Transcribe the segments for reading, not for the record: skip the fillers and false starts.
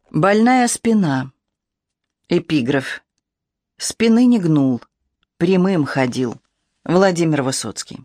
Больная спина. Эпиграф. Спины не гнул, прямым ходил. Владимир Высоцкий.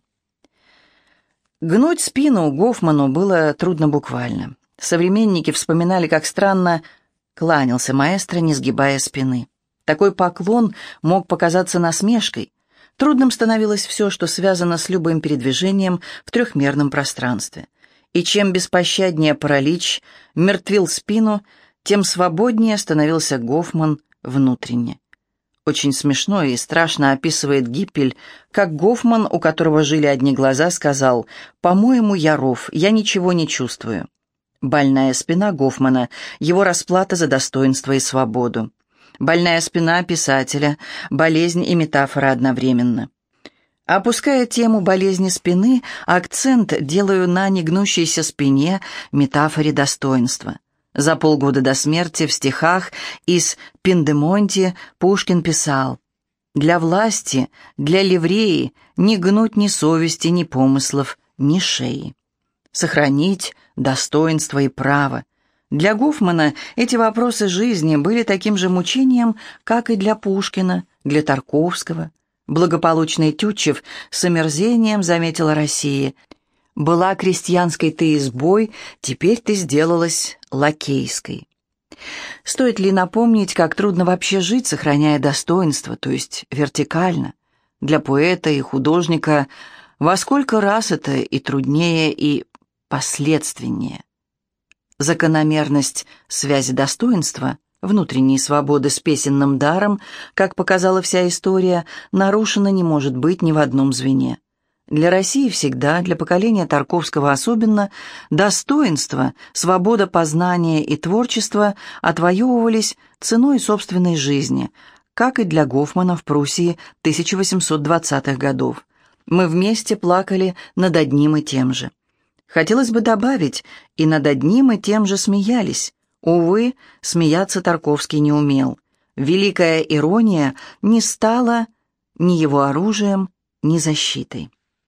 Гнуть спину Гофману было трудно буквально. Современники вспоминали, как странно кланялся маэстро, не сгибая спины. Такой поклон мог показаться насмешкой. Трудным становилось все, что связано с любым передвижением в трехмерном пространстве. И чем беспощаднее паралич мертвил спину, тем свободнее становился Гофман внутренне. Очень смешно и страшно описывает Гиппель, как Гофман, у которого жили одни глаза, сказал: «По-моему, я ров, я ничего не чувствую». Больная спина Гофмана — его расплата за достоинство и свободу. Больная спина писателя — болезнь и метафора одновременно. Опуская тему болезни спины, акцент делаю на негнущейся спине, метафоре достоинства. За полгода до смерти в стихах из «Пиндемонти» Пушкин писал: «Для власти, для ливреи не гнуть ни совести, ни помыслов, ни шеи. Сохранить достоинство и право». Для Гофмана эти вопросы жизни были таким же мучением, как и для Пушкина, для Тарковского. Благополучный Тютчев с омерзением заметил о России: «Была крестьянской ты избой, теперь ты сделалась лакейской». Стоит ли напомнить, как трудно вообще жить, сохраняя достоинство, то есть вертикально? Для поэта и художника во сколько раз это и труднее, и последственнее. Закономерность связи достоинства, внутренней свободы с песенным даром, как показала вся история, нарушена не может быть ни в одном звене. Для России всегда, для поколения Тарковского особенно, достоинство, свобода познания и творчества отвоевывались ценой собственной жизни, как и для Гофмана в Пруссии 1820-х годов. Мы вместе плакали над одним и тем же. Хотелось бы добавить, и над одним и тем же смеялись. Увы, смеяться Тарковский не умел. Великая ирония не стала ни его оружием, ни защитой.